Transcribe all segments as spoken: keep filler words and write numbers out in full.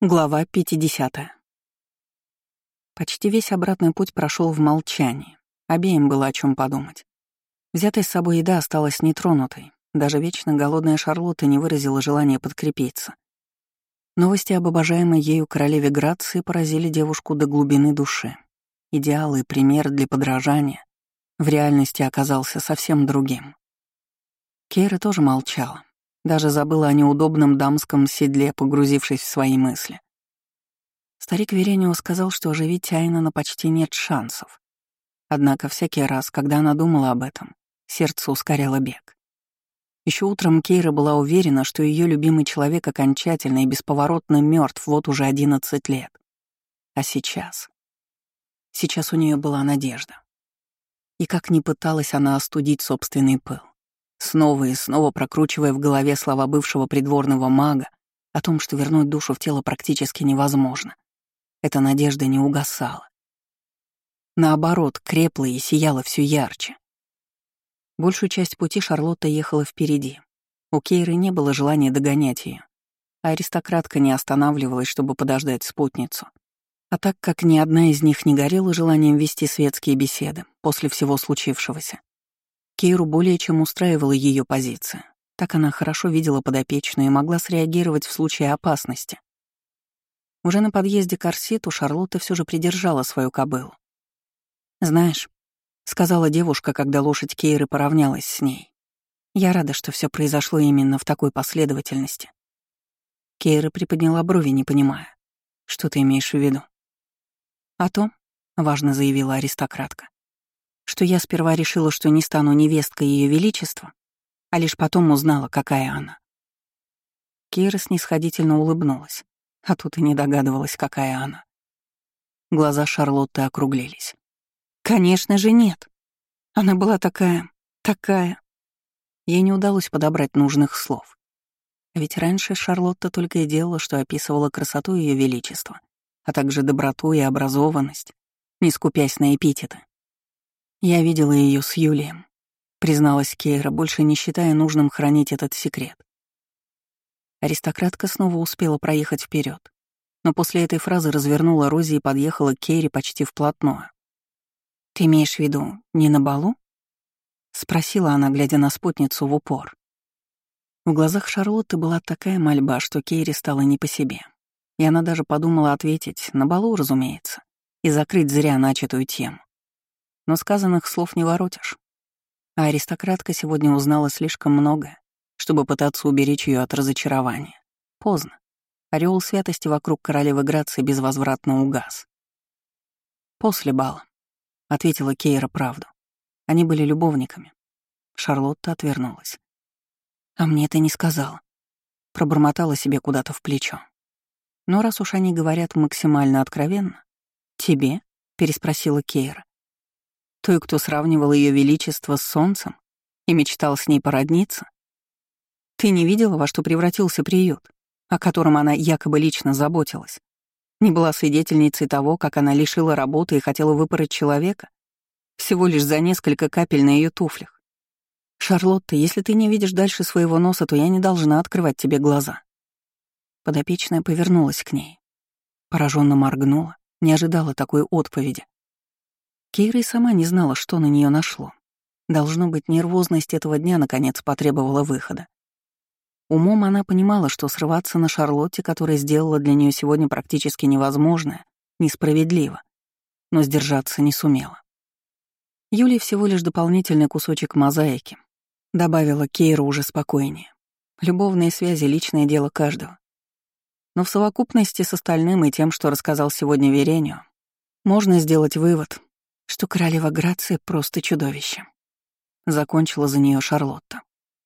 Глава пятидесятая. Почти весь обратный путь прошел в молчании. Обеим было о чем подумать. Взятая с собой еда осталась нетронутой. Даже вечно голодная Шарлотта не выразила желания подкрепиться. Новости об обожаемой ею королеве Грации поразили девушку до глубины души. Идеал и пример для подражания в реальности оказался совсем другим. Кейра тоже молчала. Даже забыла о неудобном дамском седле, погрузившись в свои мысли. Старик Веренио сказал, что оживить Айнана почти нет шансов. Однако всякий раз, когда она думала об этом, сердце ускоряло бег. Еще утром Кейра была уверена, что ее любимый человек окончательно и бесповоротно мертв вот уже одиннадцать лет. А сейчас? Сейчас у нее была надежда. И как ни пыталась она остудить собственный пыл, снова и снова прокручивая в голове слова бывшего придворного мага о том, что вернуть душу в тело практически невозможно. Эта надежда не угасала. Наоборот, крепла и сияла все ярче. Большую часть пути Шарлотта ехала впереди. У Кейры не было желания догонять ее, а аристократка не останавливалась, чтобы подождать спутницу. А так как ни одна из них не горела желанием вести светские беседы после всего случившегося, Кейру более чем устраивала ее позиция. Так она хорошо видела подопечную и могла среагировать в случае опасности. Уже на подъезде к Арситу Шарлотта все же придержала свою кобылу. «Знаешь», — сказала девушка, когда лошадь Кейры поравнялась с ней, «я рада, что все произошло именно в такой последовательности». Кейра приподняла брови, не понимая. «Что ты имеешь в виду?» «О том», — важно заявила аристократка, что я сперва решила, что не стану невесткой Ее Величества, а лишь потом узнала, какая она. Кейра снисходительно улыбнулась, а тут и не догадывалась, какая она. Глаза Шарлотты округлились. «Конечно же нет. Она была такая, такая...» Ей не удалось подобрать нужных слов. Ведь раньше Шарлотта только и делала, что описывала красоту Ее Величества, а также доброту и образованность, не скупясь на эпитеты. «Я видела ее с Юлием», — призналась Кейра, больше не считая нужным хранить этот секрет. Аристократка снова успела проехать вперед, но после этой фразы развернула Рози и подъехала к Кейре почти вплотную. «Ты имеешь в виду не на балу?» — спросила она, глядя на спутницу в упор. В глазах Шарлотты была такая мольба, что Кейре стало не по себе, и она даже подумала ответить «на балу, разумеется», и закрыть зря начатую тему. Но сказанных слов не воротишь. А аристократка сегодня узнала слишком многое, чтобы пытаться уберечь ее от разочарования. Поздно. Ореол святости вокруг королевы Грации безвозвратно угас. «После бала», — ответила Кейра правду. Они были любовниками. Шарлотта отвернулась. «А мне ты не сказала». Пробормотала себе куда-то в плечо. «Но раз уж они говорят максимально откровенно...» «Тебе?» — переспросила Кейра. Той, кто сравнивал Ее Величество с солнцем и мечтал с ней породниться? Ты не видела, во что превратился приют, о котором она якобы лично заботилась? Не была свидетельницей того, как она лишила работы и хотела выпороть человека? Всего лишь за несколько капель на ее туфлях. Шарлотта, если ты не видишь дальше своего носа, то я не должна открывать тебе глаза. Подопечная повернулась к ней. Пораженно моргнула, не ожидала такой отповеди. Кейра и сама не знала, что на нее нашло. Должно быть, нервозность этого дня наконец потребовала выхода. Умом она понимала, что срываться на Шарлотте, которая сделала для нее сегодня практически невозможное, несправедливо, но сдержаться не сумела. Юлия всего лишь дополнительный кусочек мозаики, добавила Кейра уже спокойнее. Любовные связи — личное дело каждого. Но в совокупности с остальным и тем, что рассказал сегодня Веренио, можно сделать вывод, что королева Грации просто чудовище. Закончила за нее Шарлотта.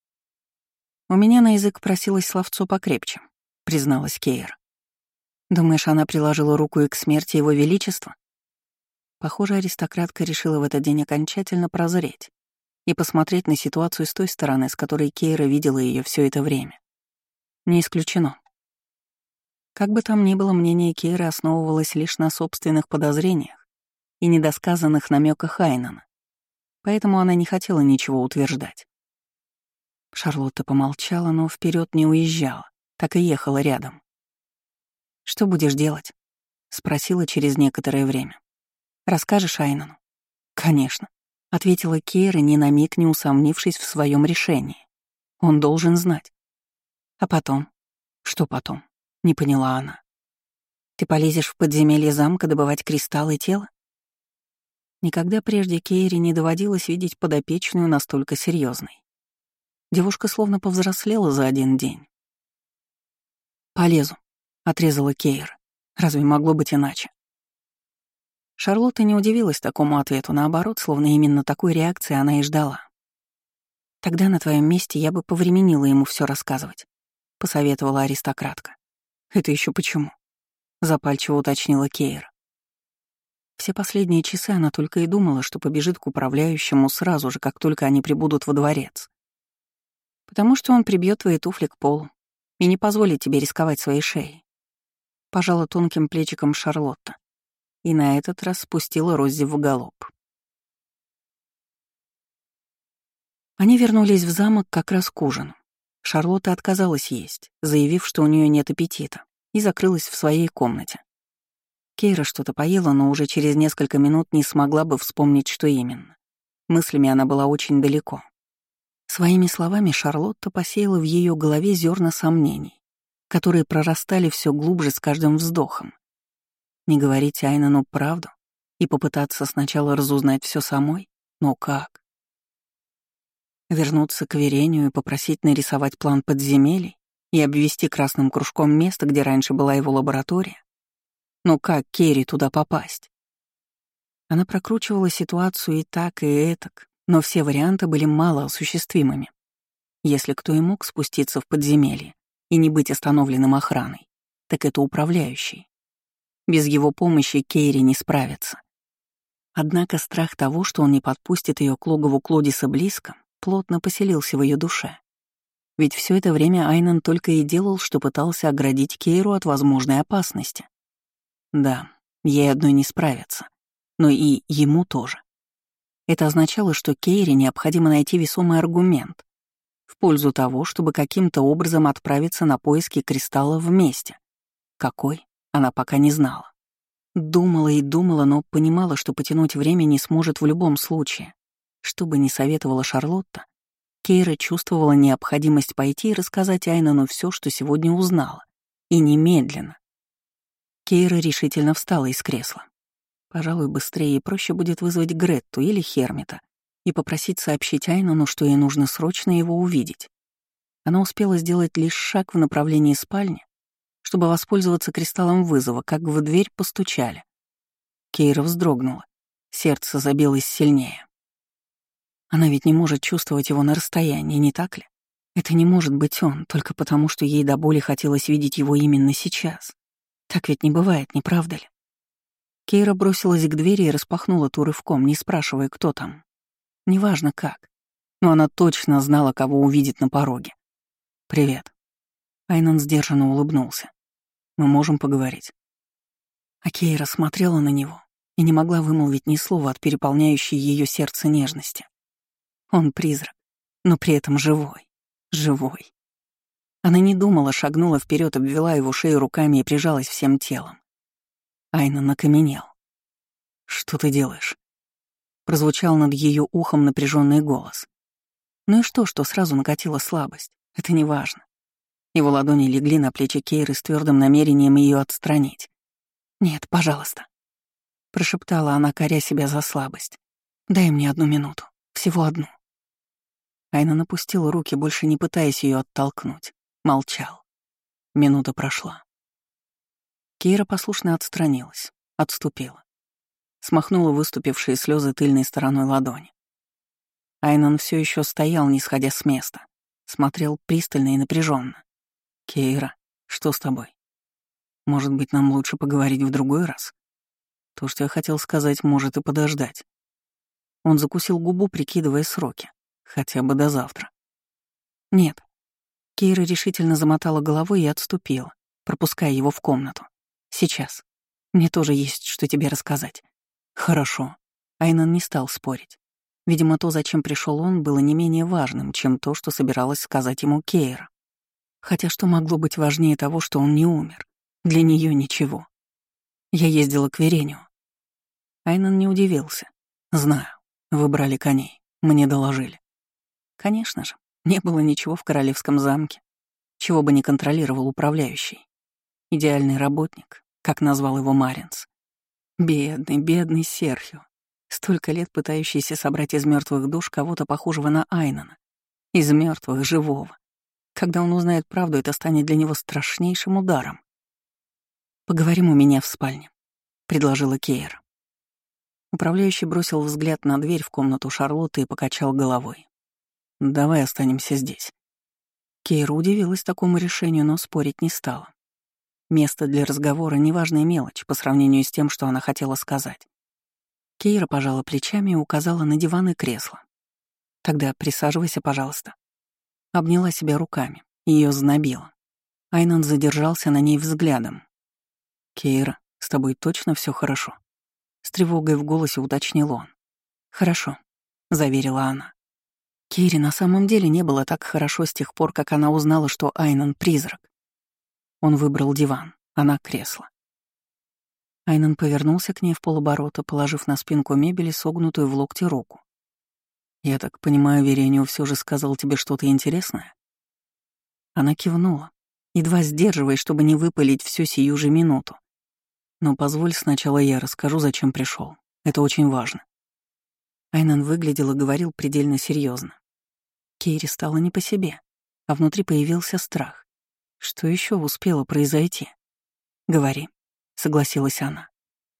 «У меня на язык просилось словцо покрепче», — призналась Кейра. «Думаешь, она приложила руку и к смерти Его Величества?» Похоже, аристократка решила в этот день окончательно прозреть и посмотреть на ситуацию с той стороны, с которой Кейра видела ее все это время. Не исключено. Как бы там ни было, мнение Кейры основывалось лишь на собственных подозрениях и недосказанных намеках Айнана, поэтому она не хотела ничего утверждать. Шарлотта помолчала, но вперед не уезжала, так и ехала рядом. «Что будешь делать?» — спросила через некоторое время. «Расскажешь Айнану?» «Конечно», — ответила Кейра, ни на миг не усомнившись в своем решении. «Он должен знать». «А потом?» «Что потом?» — не поняла она. «Ты полезешь в подземелье замка добывать кристаллы тела?» Никогда прежде Кейре не доводилось видеть подопечную настолько серьезной. Девушка словно повзрослела за один день. «Полезу», — отрезала Кейра. «Разве могло быть иначе?» Шарлотта не удивилась такому ответу, наоборот, словно именно такой реакции она и ждала. «Тогда на твоем месте я бы повременила ему все рассказывать», — посоветовала аристократка. «Это еще почему?» — запальчиво уточнила Кейра. Все последние часы она только и думала, что побежит к управляющему сразу же, как только они прибудут во дворец. «Потому что он прибьет твои туфли к полу и не позволит тебе рисковать своей шеей», — пожала тонким плечиком Шарлотта и на этот раз спустила Роззи в галоп. Они вернулись в замок как раз к ужину. Шарлотта отказалась есть, заявив, что у нее нет аппетита, и закрылась в своей комнате. Кейра что-то поела, но уже через несколько минут не смогла бы вспомнить, что именно. Мыслями она была очень далеко. Своими словами Шарлотта посеяла в ее голове зерна сомнений, которые прорастали все глубже с каждым вздохом. Не говорить Айнану правду и попытаться сначала разузнать все самой? Но как? Вернуться к Верению и попросить нарисовать план подземелий и обвести красным кружком место, где раньше была его лаборатория? Но как Керри туда попасть? Она прокручивала ситуацию и так, и этак, но все варианты были малоосуществимыми. Если кто и мог спуститься в подземелье и не быть остановленным охраной, так это управляющий. Без его помощи Кейри не справится. Однако страх того, что он не подпустит ее к логову Клодиса близко, плотно поселился в ее душе. Ведь все это время Айнан только и делал, что пытался оградить Кейру от возможной опасности. Да, ей одной не справиться, но и ему тоже. Это означало, что Кейре необходимо найти весомый аргумент в пользу того, чтобы каким-то образом отправиться на поиски кристалла вместе. Какой, она пока не знала. Думала и думала, но понимала, что потянуть время не сможет в любом случае. Что бы ни советовала Шарлотта, Кейра чувствовала необходимость пойти и рассказать Айнану все, что сегодня узнала. И немедленно. Кейра решительно встала из кресла. Пожалуй, быстрее и проще будет вызвать Гретту или Хермита и попросить сообщить Айнану, что ей нужно срочно его увидеть. Она успела сделать лишь шаг в направлении спальни, чтобы воспользоваться кристаллом вызова, как в дверь постучали. Кейра вздрогнула. Сердце забилось сильнее. Она ведь не может чувствовать его на расстоянии, не так ли? Это не может быть он, только потому, что ей до боли хотелось видеть его именно сейчас. Так ведь не бывает, не правда ли? Кейра бросилась к двери и распахнула ту рывком, не спрашивая, кто там. Неважно как, но она точно знала, кого увидит на пороге. «Привет». Айнан сдержанно улыбнулся. «Мы можем поговорить». А Кейра смотрела на него и не могла вымолвить ни слова от переполняющей ее сердце нежности. Он призрак, но при этом живой, живой. Она не думала, шагнула вперед, обвела его шею руками и прижалась всем телом. Айнан окаменел. «Что ты делаешь?» Прозвучал над ее ухом напряженный голос. Ну и что, что сразу накатила слабость? Это не важно. Его ладони легли на плечи Кейры с твердым намерением ее отстранить. «Нет, пожалуйста», — прошептала она, коря себя за слабость. «Дай мне одну минуту, всего одну». Айнан опустил руки, больше не пытаясь ее оттолкнуть. Молчал. Минута прошла. Кейра послушно отстранилась, отступила. Смахнула выступившие слезы тыльной стороной ладони. Айнан все еще стоял, не сходя с места. Смотрел пристально и напряженно. «Кейра, что с тобой? Может быть, нам лучше поговорить в другой раз? То, что я хотел сказать, может и подождать». Он закусил губу, прикидывая сроки. Хотя бы до завтра. «Нет». Кейра решительно замотала головой и отступила, пропуская его в комнату. «Сейчас. Мне тоже есть что тебе рассказать». «Хорошо». Айнан не стал спорить. Видимо, то, зачем пришел он, было не менее важным, чем то, что собиралась сказать ему Кейра. Хотя что могло быть важнее того, что он не умер? Для нее ничего. Я ездила к Верению. Айнан не удивился. Знаю. Вы брали коней. Мне доложили. Конечно же, не было ничего в королевском замке, чего бы не контролировал управляющий. Идеальный работник, как назвал его Маринс. Бедный, бедный Серхио. Столько лет пытающийся собрать из мертвых душ кого-то похожего на Айнана. Из мертвых живого. Когда он узнает правду, это станет для него страшнейшим ударом. «Поговорим у меня в спальне», — предложила Кейра. Управляющий бросил взгляд на дверь в комнату Шарлотты и покачал головой. «Давай останемся здесь». Кейра удивилась такому решению, но спорить не стала. Место для разговора — неважная мелочь по сравнению с тем, что она хотела сказать. Кейра пожала плечами и указала на диван и кресло. «Тогда присаживайся, пожалуйста». Обняла себя руками, ее знобило. Айнан задержался на ней взглядом. «Кейра, с тобой точно все хорошо?» С тревогой в голосе уточнил он. «Хорошо», — заверила она. Кейре на самом деле не было так хорошо с тех пор, как она узнала, что Айнан — призрак. Он выбрал диван, она — кресло. Айнан повернулся к ней в полоборота, положив на спинку мебели согнутую в локте руку. «Я так понимаю, Веренио все же сказал тебе что-то интересное?» Она кивнула, едва сдерживаясь, чтобы не выпалить всю сию же минуту. «Но позволь сначала я расскажу, зачем пришел. Это очень важно». Айнан выглядел и говорил предельно серьезно. Кейре стало не по себе, а внутри появился страх. Что еще успело произойти? «Говори», — согласилась она.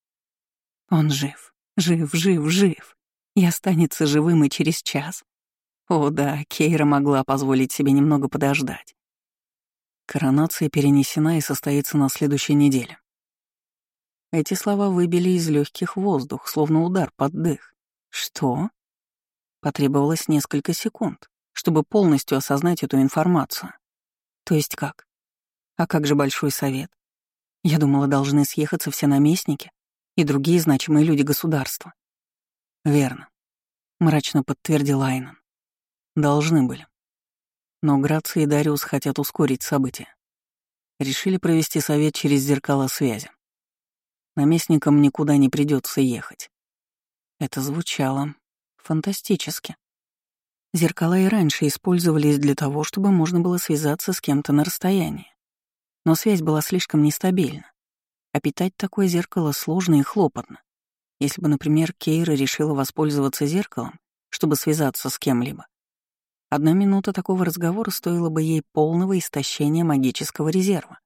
«Он жив, жив, жив, жив. И останется живым и через час». О да, Кейра могла позволить себе немного подождать. Коронация перенесена и состоится на следующей неделе. Эти слова выбили из легких воздух, словно удар под дых. Что? Потребовалось несколько секунд, чтобы полностью осознать эту информацию. То есть как? А как же Большой Совет? Я думала, должны съехаться все наместники и другие значимые люди государства. Верно, мрачно подтвердил Айнан. Должны были. Но Грация и Дариус хотят ускорить события. Решили провести совет через зеркала связи. Наместникам никуда не придется ехать. Это звучало фантастически. Зеркала и раньше использовались для того, чтобы можно было связаться с кем-то на расстоянии. Но связь была слишком нестабильна. А питать такое зеркало сложно и хлопотно. Если бы, например, Кейра решила воспользоваться зеркалом, чтобы связаться с кем-либо, одна минута такого разговора стоила бы ей полного истощения магического резерва.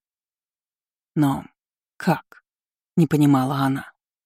Но как? Не понимала она.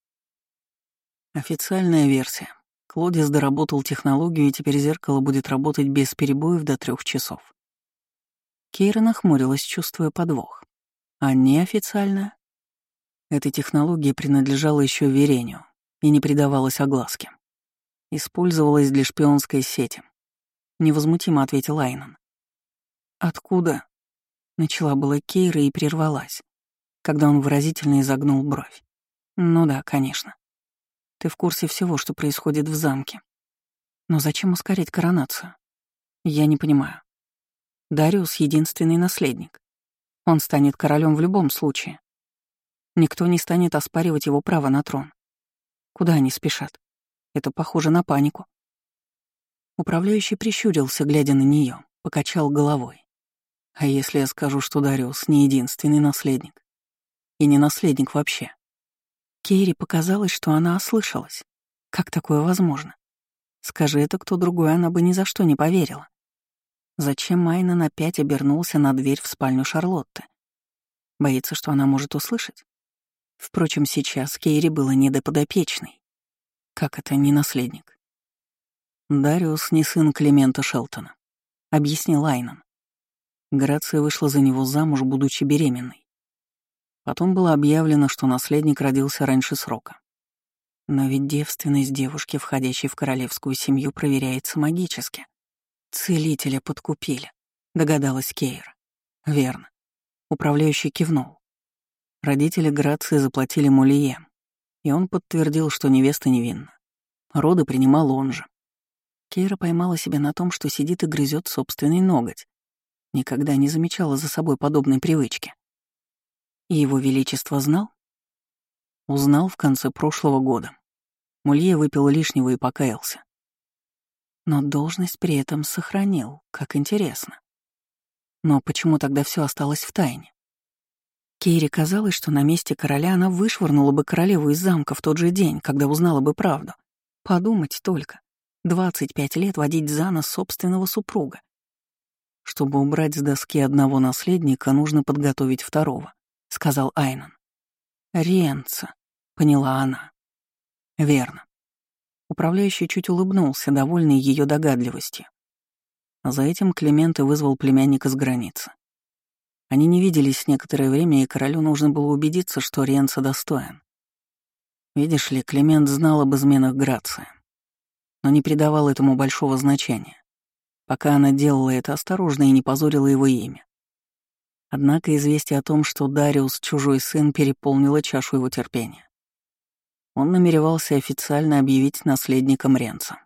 Официальная версия. Клодис доработал технологию, и теперь зеркало будет работать без перебоев до трех часов. Кейра нахмурилась, чувствуя подвох. А неофициальная? Эта технология принадлежала еще Верению и не придавалась огласке. Использовалась для шпионской сети. Невозмутимо ответил Айнан. «Откуда?» — начала была Кейра и прервалась, когда он выразительно изогнул бровь. «Ну да, конечно. Ты в курсе всего, что происходит в замке. Но зачем ускорять коронацию? Я не понимаю. Дариус — единственный наследник. Он станет королем в любом случае. Никто не станет оспаривать его право на трон. Куда они спешат? Это похоже на панику». Управляющий прищурился, глядя на нее, покачал головой. «А если я скажу, что Дариус не единственный наследник? И не наследник вообще?» Кейре показалось, что она ослышалась. Как такое возможно? Скажи это кто другой, она бы ни за что не поверила. Зачем Майнан опять обернулся на дверь в спальню Шарлотты? Боится, что она может услышать? Впрочем, сейчас Кейре было не до подопечной. Как это не наследник? «Дариус не сын Климента Шелтона», — объяснил Айнан. Грация вышла за него замуж, будучи беременной. Потом было объявлено, что наследник родился раньше срока. Но ведь девственность девушки, входящей в королевскую семью, проверяется магически. «Целителя подкупили», — догадалась Кейра. «Верно». Управляющий кивнул. Родители Грации заплатили Мулие, и он подтвердил, что невеста невинна. Роды принимал он же. Кейра поймала себя на том, что сидит и грызет собственный ноготь. Никогда не замечала за собой подобной привычки. И его величество знал? Узнал в конце прошлого года. Мулье выпил лишнего и покаялся. Но должность при этом сохранил, как интересно. Но почему тогда все осталось в тайне? Кейре казалось, что на месте короля она вышвырнула бы королеву из замка в тот же день, когда узнала бы правду. Подумать только. двадцать пять лет водить за нос собственного супруга. Чтобы убрать с доски одного наследника, нужно подготовить второго, — сказал Айнан. Ренца, — поняла она. Верно. Управляющий чуть улыбнулся, довольный ее догадливостью. За этим Климент и вызвал племянника с границы. Они не виделись некоторое время, и королю нужно было убедиться, что Ренца достоин. Видишь ли, Климент знал об изменах Грации, но не придавал этому большого значения, пока она делала это осторожно и не позорила его имя. Однако известие о том, что Дариус — чужой сын, переполнило чашу его терпения. Он намеревался официально объявить наследником Ренца.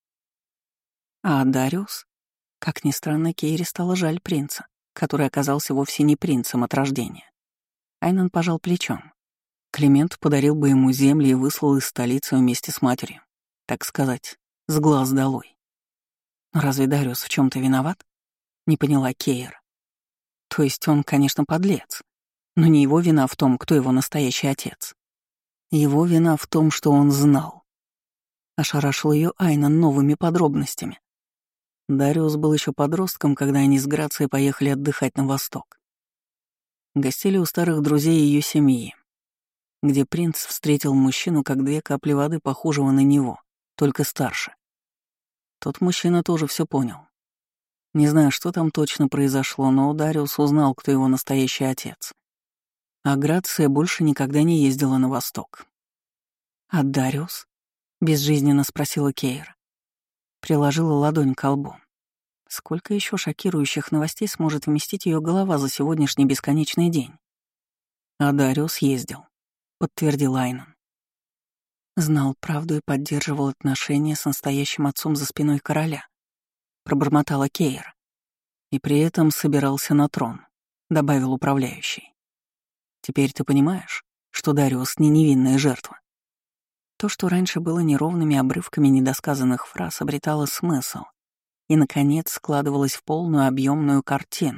А Дариус? Как ни странно, Кейре стало жаль принца, который оказался вовсе не принцем от рождения. Айнан пожал плечом. Климент подарил бы ему земли и выслал из столицы вместе с матерью. Так сказать, с глаз долой. Но разве Дариус в чем то виноват? Не поняла Кейра. То есть он, конечно, подлец, но не его вина в том, кто его настоящий отец. Его вина в том, что он знал. Ошарашил ее Айнан новыми подробностями. Дариус был еще подростком, когда они с Грацией поехали отдыхать на восток. Гостили у старых друзей ее семьи, где принц встретил мужчину, как две капли воды, похожего на него, только старше. Тот мужчина тоже все понял. Не знаю, что там точно произошло, но Дариус узнал, кто его настоящий отец. А Грация больше никогда не ездила на восток. «А Дариус?» — безжизненно спросила Кейра. Приложила ладонь к лбу. Сколько еще шокирующих новостей сможет вместить ее голова за сегодняшний бесконечный день? А Дариус ездил, подтвердил Айнан. Знал правду и поддерживал отношения с настоящим отцом за спиной короля, пробормотала Кейра. И при этом собирался на трон, добавил управляющий. Теперь ты понимаешь, что Дариус не невинная жертва. То, что раньше было неровными обрывками недосказанных фраз, обретало смысл и, наконец, складывалось в полную объемную картину.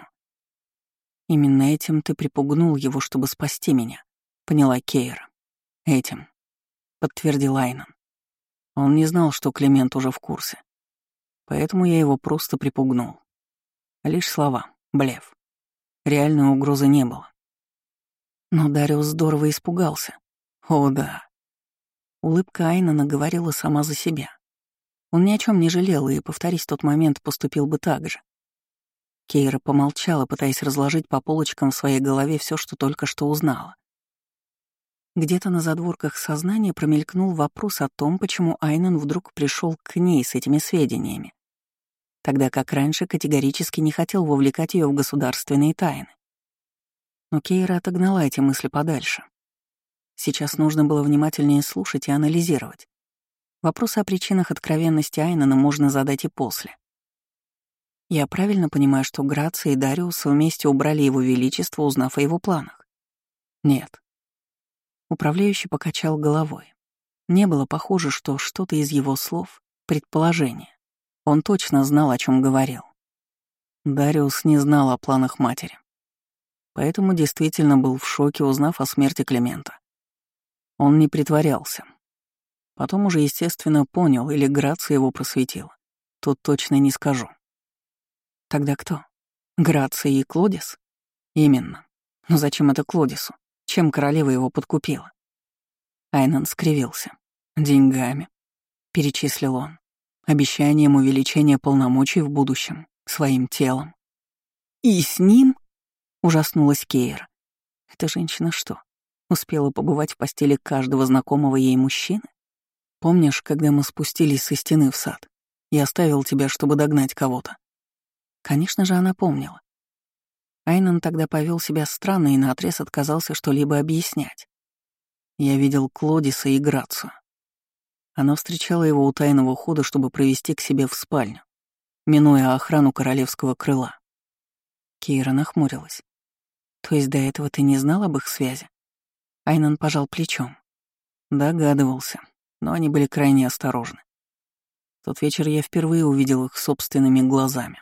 «Именно этим ты припугнул его, чтобы спасти меня», — поняла Кейра. «Этим», — подтвердил Айнан. Он не знал, что Климент уже в курсе. Поэтому я его просто припугнул. Лишь слова, блеф. Реальной угрозы не было. Но Дариус здорово испугался. О, да. Улыбка Айнана говорила сама за себя. Он ни о чем не жалел, и, повторись тот момент, поступил бы так же. Кейра помолчала, пытаясь разложить по полочкам в своей голове все, что только что узнала. Где-то на задворках сознания промелькнул вопрос о том, почему Айнан вдруг пришел к ней с этими сведениями, тогда как раньше категорически не хотел вовлекать ее в государственные тайны. Но Кейра отогнала эти мысли подальше. Сейчас нужно было внимательнее слушать и анализировать. Вопросы о причинах откровенности Айнана можно задать и после. Я правильно понимаю, что Грация и Дариус вместе убрали его величество, узнав о его планах? Нет. Управляющий покачал головой. Не было похоже, что что-то из его слов — предположение. Он точно знал, о чем говорил. Дариус не знал о планах матери. Поэтому действительно был в шоке, узнав о смерти Климента. Он не притворялся. Потом уже, естественно, понял, или Грация его просветила. Тут точно не скажу. Тогда кто? Грация и Клодис? Именно. Но зачем это Клодису? Чем королева его подкупила? Айнан скривился. Деньгами. Перечислил он. Обещанием увеличения полномочий в будущем. Своим телом. И с ним? Ужаснулась Кейра. Эта женщина что, успела побывать в постели каждого знакомого ей мужчины? Помнишь, когда мы спустились со стены в сад? Я оставил тебя, чтобы догнать кого-то. Конечно же, она помнила. Айнан тогда повел себя странно и наотрез отказался что-либо объяснять. Я видел Клодиса и Грацию. Она встречала его у тайного хода, чтобы провести к себе в спальню, минуя охрану королевского крыла. Кейра нахмурилась. То есть до этого ты не знал об их связи? Айнан пожал плечом. Догадывался, но они были крайне осторожны. В тот вечер я впервые увидел их собственными глазами.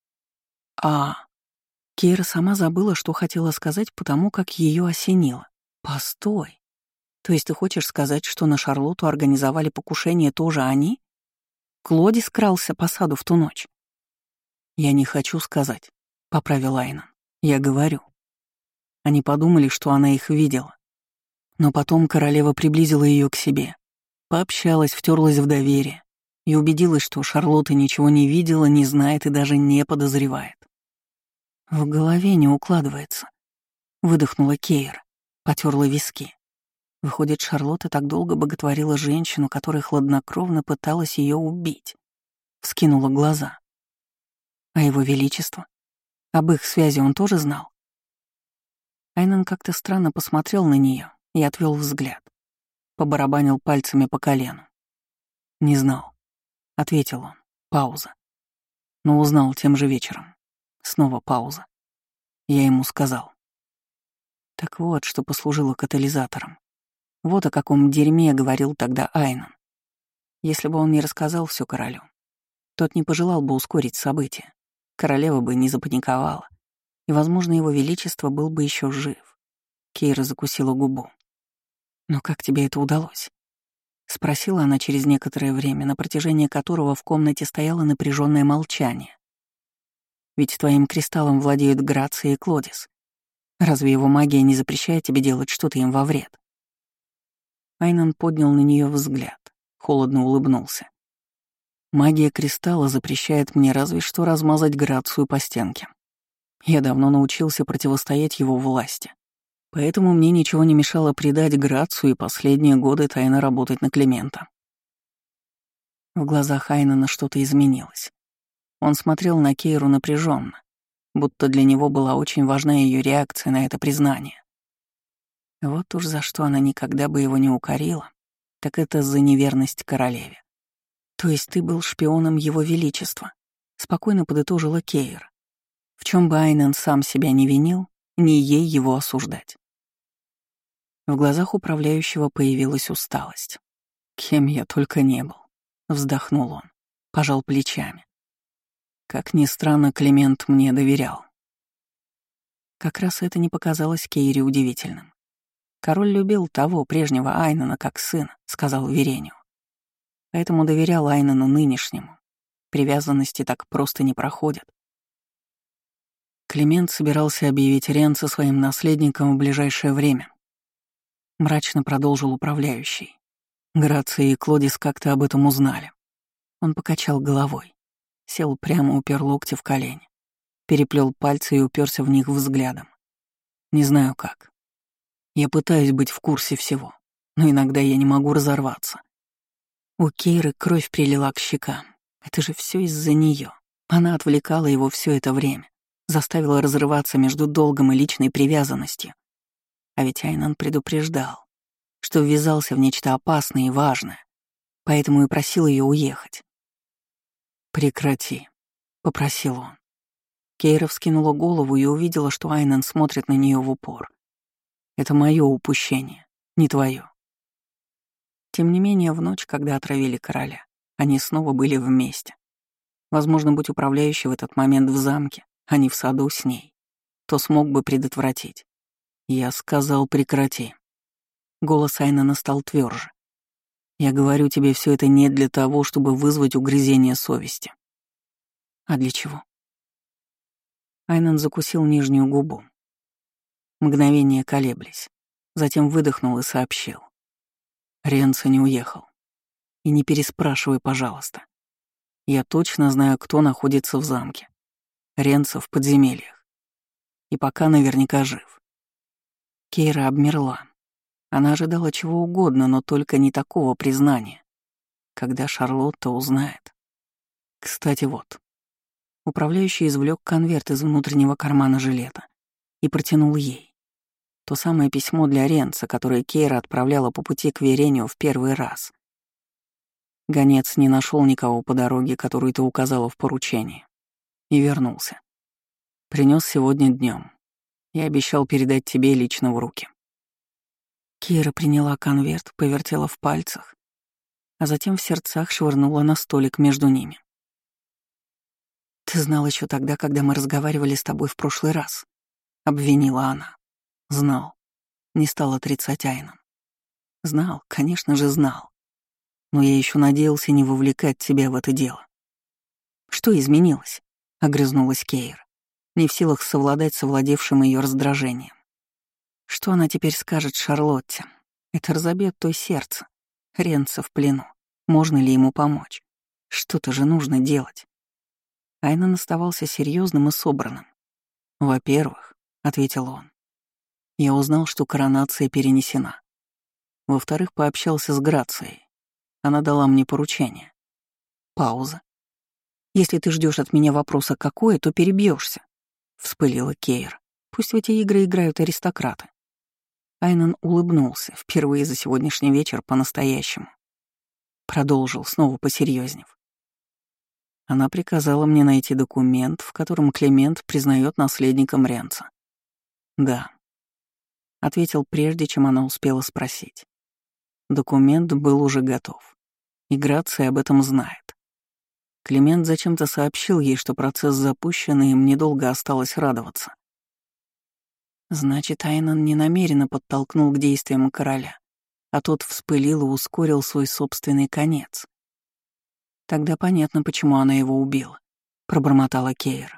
А, Кейра сама забыла, что хотела сказать, потому как ее осенило. Постой. То есть ты хочешь сказать, что на Шарлотту организовали покушение тоже они? Клоди скрался по саду в ту ночь. Я не хочу сказать, — поправил Айнан. Я говорю. Они подумали, что она их видела. Но потом королева приблизила ее к себе, пообщалась, втерлась в доверие и убедилась, что Шарлотта ничего не видела, не знает и даже не подозревает. В голове не укладывается. Выдохнула Кейра, потерла виски. Выходит, Шарлотта так долго боготворила женщину, которая хладнокровно пыталась ее убить. Вскинула глаза. А его величество? Об их связи он тоже знал? Айнан как-то странно посмотрел на нее и отвел взгляд. Побарабанил пальцами по колену. «Не знал», — ответил он. Пауза. Но узнал тем же вечером. Снова пауза. Я ему сказал. Так вот, что послужило катализатором. Вот о каком дерьме говорил тогда Айнан. Если бы он не рассказал все королю, тот не пожелал бы ускорить события. Королева бы не запаниковала. И, возможно, его величество был бы еще жив. Кейра закусила губу. «Но как тебе это удалось?» — спросила она через некоторое время, на протяжении которого в комнате стояло напряженное молчание. «Ведь твоим кристаллом владеют Грация и Клодис. Разве его магия не запрещает тебе делать что-то им во вред?» Айнан поднял на нее взгляд, холодно улыбнулся. «Магия кристалла запрещает мне разве что размазать Грацию по стенке. Я давно научился противостоять его власти. Поэтому мне ничего не мешало предать Грацию и последние годы тайно работать на Климента». В глазах Айнана что-то изменилось. Он смотрел на Кейру напряженно, будто для него была очень важна ее реакция на это признание. Вот уж за что она никогда бы его не укорила, так это за неверность королеве. «То есть ты был шпионом его величества?» — спокойно подытожила Кейра. В чем бы Айнан сам себя не винил, не ей его осуждать. В глазах управляющего появилась усталость. «Кем я только не был», — вздохнул он, пожал плечами. Как ни странно, Климент мне доверял. Как раз это не показалось Кейре удивительным. Король любил того, прежнего Айнана, как сына, сказал Верению. Поэтому доверял Айнану нынешнему. Привязанности так просто не проходят. Климент собирался объявить Ренца своим наследником в ближайшее время. Мрачно продолжил управляющий. Грация и Клодис как-то об этом узнали. Он покачал головой, сел прямо, упер локти в колени, переплел пальцы и уперся в них взглядом. Не знаю как. Я пытаюсь быть в курсе всего, но иногда я не могу разорваться. У Кейры кровь прилила к щекам. Это же все из-за нее. Она отвлекала его все это время, заставила разрываться между долгом и личной привязанностью. А ведь Айнан предупреждал, что ввязался в нечто опасное и важное, поэтому и просил ее уехать. «Прекрати», — попросил он. Кейра вскинула голову и увидела, что Айнан смотрит на нее в упор. «Это мое упущение, не твое». Тем не менее, в ночь, когда отравили короля, они снова были вместе. Возможно, будь управляющий в этот момент в замке, а не в саду с ней, то смог бы предотвратить. Я сказал «прекрати». Голос Айнана стал тверже. Я говорю тебе, все это не для того, чтобы вызвать угрызение совести. А для чего? Айнан закусил нижнюю губу. Мгновение колеблись. Затем выдохнул и сообщил. Ренца не уехал. И не переспрашивай, пожалуйста. Я точно знаю, кто находится в замке. Ренца в подземельях. И пока наверняка жив. Кейра обмерла. Она ожидала чего угодно, но только не такого признания. Когда Шарлотта узнает. Кстати, вот. Управляющий извлек конверт из внутреннего кармана жилета и протянул ей. То самое письмо для Ренца, которое Кейра отправляла по пути к Верению в первый раз. Гонец не нашел никого по дороге, которую ты указала в поручении, и вернулся. Принес сегодня днем. Я обещал передать тебе лично в руки». Кира приняла конверт, повертела в пальцах, а затем в сердцах швырнула на столик между ними. «Ты знал еще тогда, когда мы разговаривали с тобой в прошлый раз», — обвинила она. «Знал». Не стал отрицать Айнан. «Знал, конечно же, знал. Но я еще надеялся не вовлекать тебя в это дело». «Что изменилось?» — огрызнулась Кейр, не в силах совладать с овладевшим ее раздражением. Что она теперь скажет Шарлотте? Это разобьет то сердце. Ренца в плену. Можно ли ему помочь? Что-то же нужно делать. Айнан оставался серьезным и собранным. «Во-первых», — ответил он, — «я узнал, что коронация перенесена. Во-вторых, пообщался с Грацией. Она дала мне поручение». Пауза. «Если ты ждешь от меня вопроса какое, то перебьешься», — вспылила Кейр. «Пусть в эти игры играют аристократы». Айнан улыбнулся, впервые за сегодняшний вечер по-настоящему. Продолжил, снова посерьезнев. Она приказала мне найти документ, в котором Климент признает наследником Ренца. «Да», — ответил прежде, чем она успела спросить. Документ был уже готов. И Грация об этом знает. Климент зачем-то сообщил ей, что процесс запущен, и им недолго осталось радоваться. Значит, Айнан не намеренно подтолкнул к действиям короля, а тот вспылил и ускорил свой собственный конец. Тогда понятно, почему она его убила, пробормотала Кейр.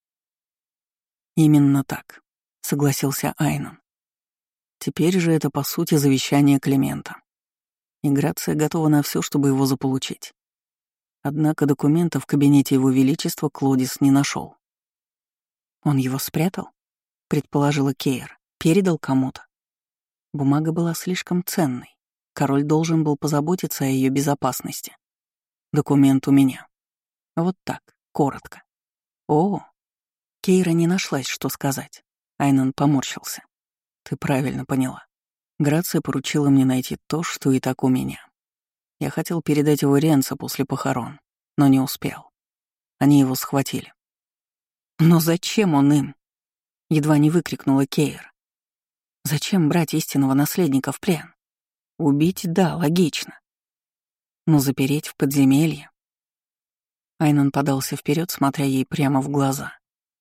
Именно так, согласился Айнан. Теперь же это, по сути, завещание Климента. И Грация готова на все, чтобы его заполучить. Однако документа в кабинете Его Величества Клодис не нашел. Он его спрятал? Предположила Кейр. Передал кому-то. Бумага была слишком ценной. Король должен был позаботиться о ее безопасности. Документ у меня. Вот так, коротко. О, Кейра не нашлась, что сказать. Айнан поморщился. Ты правильно поняла. Грация поручила мне найти то, что и так у меня. Я хотел передать его Ренцу после похорон, но не успел. Они его схватили. Но зачем он им? Едва не выкрикнула Кейр. Зачем брать истинного наследника в плен? Убить, да, логично. Но запереть в подземелье? Айнан подался вперед, смотря ей прямо в глаза.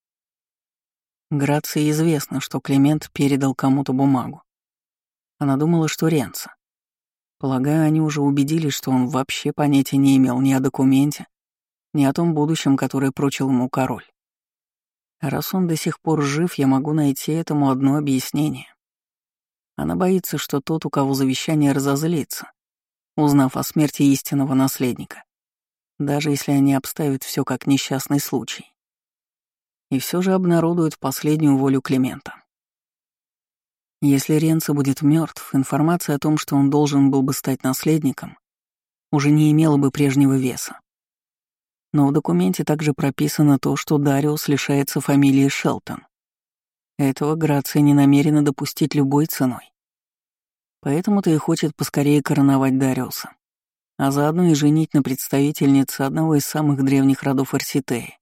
Грации известно, что Климент передал кому-то бумагу. Она думала, что Ренца. Полагаю, они уже убедились, что он вообще понятия не имел ни о документе, ни о том будущем, которое прочил ему король. А раз он до сих пор жив, я могу найти этому одно объяснение. Она боится, что тот, у кого завещание, разозлится, узнав о смерти истинного наследника, даже если они обставят все как несчастный случай. И все же обнародуют последнюю волю Климента. Если Ренцо будет мертв, информация о том, что он должен был бы стать наследником, уже не имела бы прежнего веса. Но в документе также прописано то, что Дариус лишается фамилии Шелтон. Этого Грация не намерена допустить любой ценой. Поэтому-то и хочет поскорее короновать Дариуса, а заодно и женить на представительнице одного из самых древних родов Арситеи,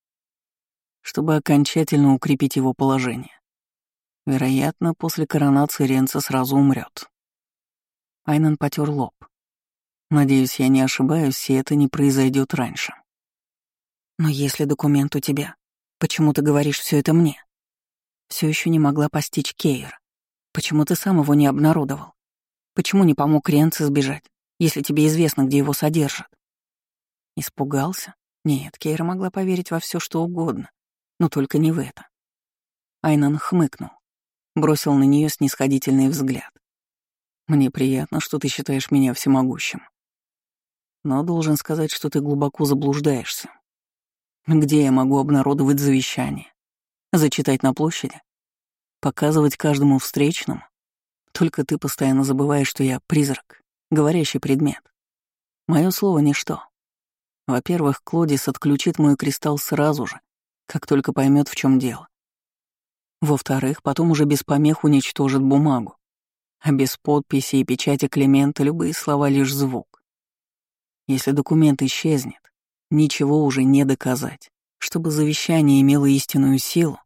чтобы окончательно укрепить его положение. Вероятно, после коронации Ренцо сразу умрет. Айнан потер лоб. Надеюсь, я не ошибаюсь, и это не произойдет раньше. Но если документ у тебя, почему ты говоришь все это мне? Все еще не могла постичь Кейр. Почему ты сам его не обнародовал? Почему не помог Ренцо сбежать, если тебе известно, где его содержат? Испугался? Нет, Кейра могла поверить во все, что угодно, но только не в это. Айнан хмыкнул, бросил на нее снисходительный взгляд. «Мне приятно, что ты считаешь меня всемогущим. Но должен сказать, что ты глубоко заблуждаешься. Где я могу обнародовать завещание? Зачитать на площади? Показывать каждому встречному? Только ты постоянно забываешь, что я призрак, говорящий предмет. Мое слово — ничто. Во-первых, Клодис отключит мой кристалл сразу же, как только поймет, в чем дело. Во-вторых, потом уже без помех уничтожит бумагу. А без подписи и печати Климента любые слова — лишь звук. Если документ исчезнет, ничего уже не доказать. Чтобы завещание имело истинную силу,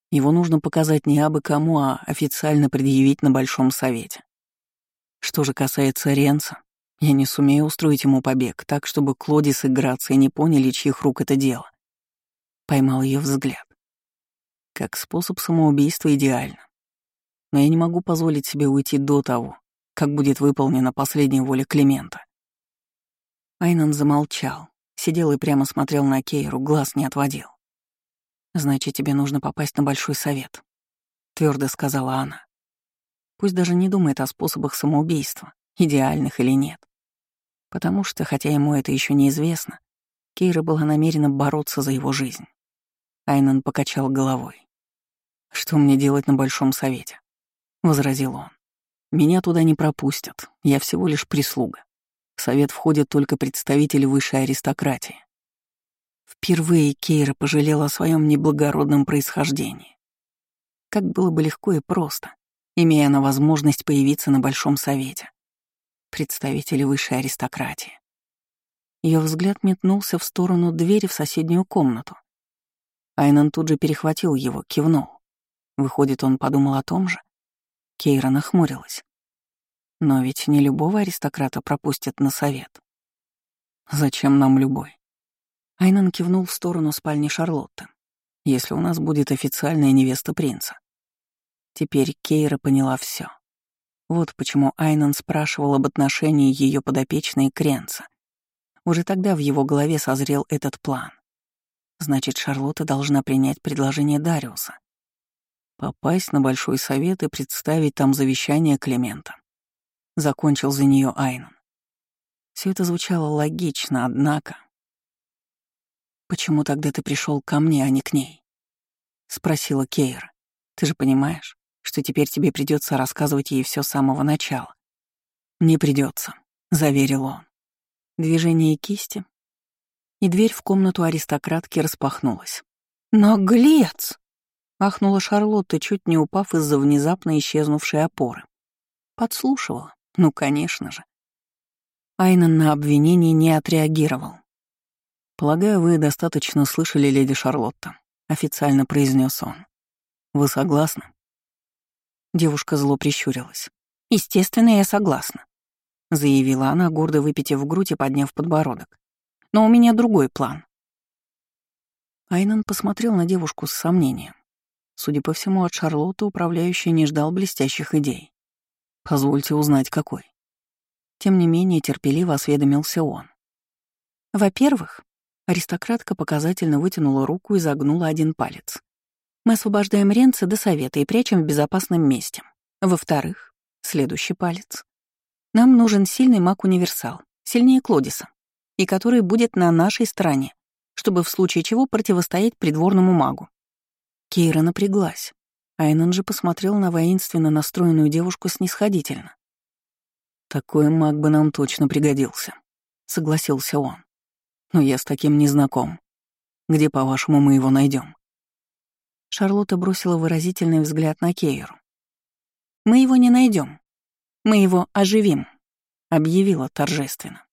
Его нужно показать не абы кому, а официально предъявить на Большом Совете. Что же касается Ренца, я не сумею устроить ему побег так, чтобы Клодис и Грация не поняли, чьих рук это дело. Поймал ее взгляд. Как способ самоубийства идеально. Но я не могу позволить себе уйти до того, как будет выполнена последняя воля Климента. Айнан замолчал, сидел и прямо смотрел на Кейру, глаз не отводил. «Значит, тебе нужно попасть на Большой Совет», — твердо сказала она. Пусть даже не думает о способах самоубийства, идеальных или нет. Потому что, хотя ему это еще неизвестно, Кейра была намерена бороться за его жизнь. Айнан покачал головой. «Что мне делать на Большом Совете?» — возразил он. «Меня туда не пропустят, я всего лишь прислуга. В совет входят только представители высшей аристократии». Впервые Кейра пожалела о своем неблагородном происхождении. Как было бы легко и просто, имея она возможность появиться на Большом Совете. Представители высшей аристократии. Ее взгляд метнулся в сторону двери в соседнюю комнату. Айнан тут же перехватил его, кивнул. Выходит, он подумал о том же. Кейра нахмурилась. Но ведь не любого аристократа пропустят на совет. Зачем нам любой? Айнан кивнул в сторону спальни Шарлотты. Если у нас будет официальная невеста принца. Теперь Кейра поняла все. Вот почему Айнан спрашивал об отношении ее подопечной к Ренце. Уже тогда в его голове созрел этот план. Значит, Шарлотта должна принять предложение Дариуса. Попасть на Большой Совет и представить там завещание Климента. Закончил за нее Айнан. Все это звучало логично, однако... «Почему тогда ты пришел ко мне, а не к ней?» — спросила Кейра. «Ты же понимаешь, что теперь тебе придется рассказывать ей все с самого начала?» «Не придется», — заверил он. Движение кисти, и дверь в комнату аристократки распахнулась. «Наглец!» — ахнула Шарлотта, чуть не упав из-за внезапно исчезнувшей опоры. Подслушивала. Ну, конечно же. Айнан на обвинение не отреагировал. «Полагаю, вы достаточно слышали, леди Шарлотта», — официально произнес он. «Вы согласны?» Девушка зло прищурилась. «Естественно, я согласна», — заявила она, гордо выпитив грудь и подняв подбородок. «Но у меня другой план». Айнан посмотрел на девушку с сомнением. Судя по всему, от Шарлотты управляющий не ждал блестящих идей. «Позвольте узнать, какой». Тем не менее, терпеливо осведомился он. «Во-первых», аристократка показательно вытянула руку и загнула один палец. «Мы освобождаем Ренца до совета и прячем в безопасном месте. Во-вторых, следующий палец. Нам нужен сильный маг-универсал, сильнее Клодиса, и который будет на нашей стороне, чтобы в случае чего противостоять придворному магу». Кейра напряглась. Айнан же посмотрел на воинственно настроенную девушку снисходительно. «Такой маг бы нам точно пригодился», — согласился он. «Но я с таким не знаком. Где, по-вашему, мы его найдем? Шарлотта бросила выразительный взгляд на Кейру. «Мы его не найдем. Мы его оживим», — объявила торжественно.